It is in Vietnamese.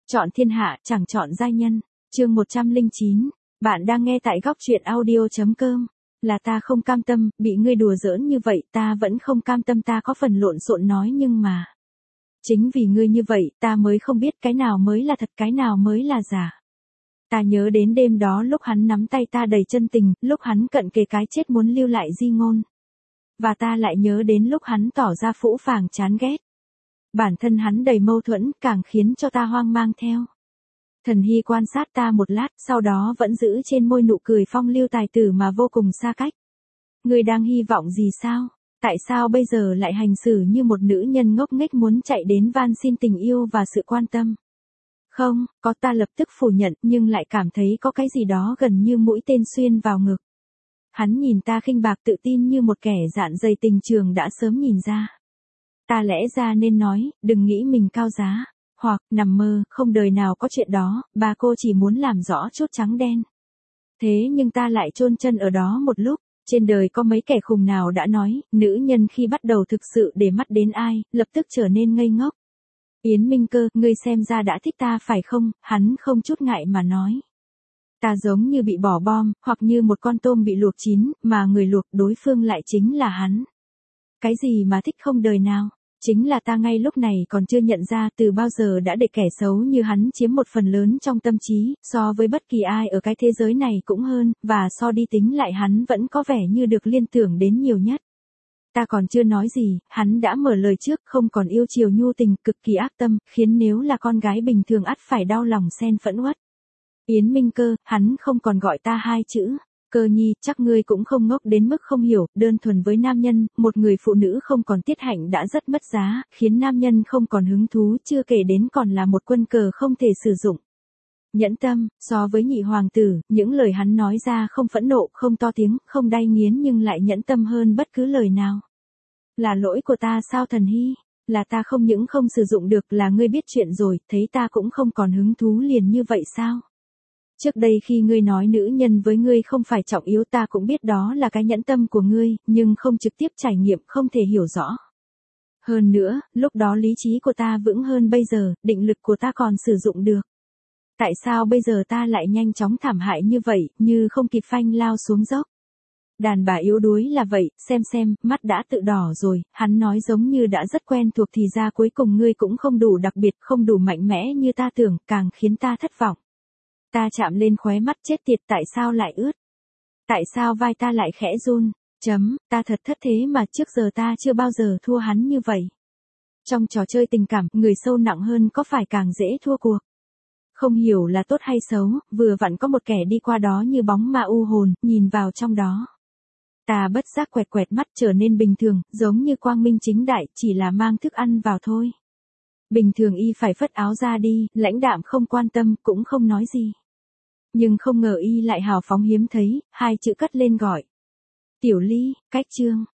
Chọn thiên hạ, chẳng chọn giai nhân. Chương 109. Bạn đang nghe tại góc truyện audio.com. Là ta không cam tâm, bị ngươi đùa giỡn như vậy, ta vẫn không cam tâm, ta có phần lộn xộn nói nhưng mà. Chính vì ngươi như vậy, ta mới không biết cái nào mới là thật, cái nào mới là giả. Ta nhớ đến đêm đó lúc hắn nắm tay ta đầy chân tình, lúc hắn cận kề cái chết muốn lưu lại di ngôn. Và ta lại nhớ đến lúc hắn tỏ ra phũ phàng chán ghét. Bản thân hắn đầy mâu thuẫn, càng khiến cho ta hoang mang theo. Thần Hy quan sát ta một lát, sau đó vẫn giữ trên môi nụ cười phong lưu tài tử mà vô cùng xa cách. Ngươi đang hy vọng gì sao? Tại sao bây giờ lại hành xử như một nữ nhân ngốc nghếch muốn chạy đến van xin tình yêu và sự quan tâm? Không, có, ta lập tức phủ nhận, nhưng lại cảm thấy có cái gì đó gần như mũi tên xuyên vào ngực. Hắn nhìn ta khinh bạc tự tin như một kẻ dạn dày tình trường đã sớm nhìn ra. Ta lẽ ra nên nói, đừng nghĩ mình cao giá, hoặc nằm mơ, không đời nào có chuyện đó, bà cô chỉ muốn làm rõ chút trắng đen. Thế nhưng ta lại chôn chân ở đó một lúc, trên đời có mấy kẻ khùng nào đã nói, nữ nhân khi bắt đầu thực sự để mắt đến ai, lập tức trở nên ngây ngốc. Yến Minh Cơ, ngươi xem ra đã thích ta phải không? Hắn không chút ngại mà nói. Ta giống như bị bỏ bom, hoặc như một con tôm bị luộc chín, mà người luộc đối phương lại chính là hắn. Cái gì mà thích không đời nào? Chính là ta ngay lúc này còn chưa nhận ra từ bao giờ đã để kẻ xấu như hắn chiếm một phần lớn trong tâm trí, so với bất kỳ ai ở cái thế giới này cũng hơn, và so đi tính lại hắn vẫn có vẻ như được liên tưởng đến nhiều nhất. Ta còn chưa nói gì, hắn đã mở lời trước, không còn yêu chiều nhu tình, cực kỳ ác tâm, khiến nếu là con gái bình thường ắt phải đau lòng xen phẫn uất. Yến Minh Cơ, hắn không còn gọi ta hai chữ. Cơ nhi, chắc ngươi cũng không ngốc đến mức không hiểu, đơn thuần với nam nhân, một người phụ nữ không còn tiết hạnh đã rất mất giá, khiến nam nhân không còn hứng thú, chưa kể đến còn là một quân cờ không thể sử dụng. Nhẫn tâm, so với nhị hoàng tử, những lời hắn nói ra không phẫn nộ, không to tiếng, không đay nghiến nhưng lại nhẫn tâm hơn bất cứ lời nào. Là lỗi của ta sao Thần Hy? Là ta không những không sử dụng được, là ngươi biết chuyện rồi, thấy ta cũng không còn hứng thú liền như vậy sao? Trước đây khi ngươi nói nữ nhân với ngươi không phải trọng yếu, ta cũng biết đó là cái nhẫn tâm của ngươi, nhưng không trực tiếp trải nghiệm, không thể hiểu rõ. Hơn nữa, lúc đó lý trí của ta vững hơn bây giờ, định lực của ta còn sử dụng được. Tại sao bây giờ ta lại nhanh chóng thảm hại như vậy, như không kịp phanh lao xuống dốc? Đàn bà yếu đuối là vậy, xem, mắt đã tự đỏ rồi, hắn nói giống như đã rất quen thuộc thì ra cuối cùng ngươi cũng không đủ đặc biệt, không đủ mạnh mẽ như ta tưởng, càng khiến ta thất vọng. Ta chạm lên khóe mắt chết tiệt, tại sao lại ướt? Tại sao vai ta lại khẽ run? Ta thật thất thế mà trước giờ ta chưa bao giờ thua hắn như vậy. Trong trò chơi tình cảm, người sâu nặng hơn có phải càng dễ thua cuộc? Không hiểu là tốt hay xấu, vừa vặn có một kẻ đi qua đó như bóng ma u hồn, nhìn vào trong đó. Ta bất giác quẹt mắt trở nên bình thường, giống như quang minh chính đại, chỉ là mang thức ăn vào thôi. Bình thường y phải phất áo ra đi, lãnh đạm không quan tâm, cũng không nói gì. Nhưng không ngờ y lại hào phóng hiếm thấy, hai chữ cất lên gọi. Tiểu Ly, cách chương.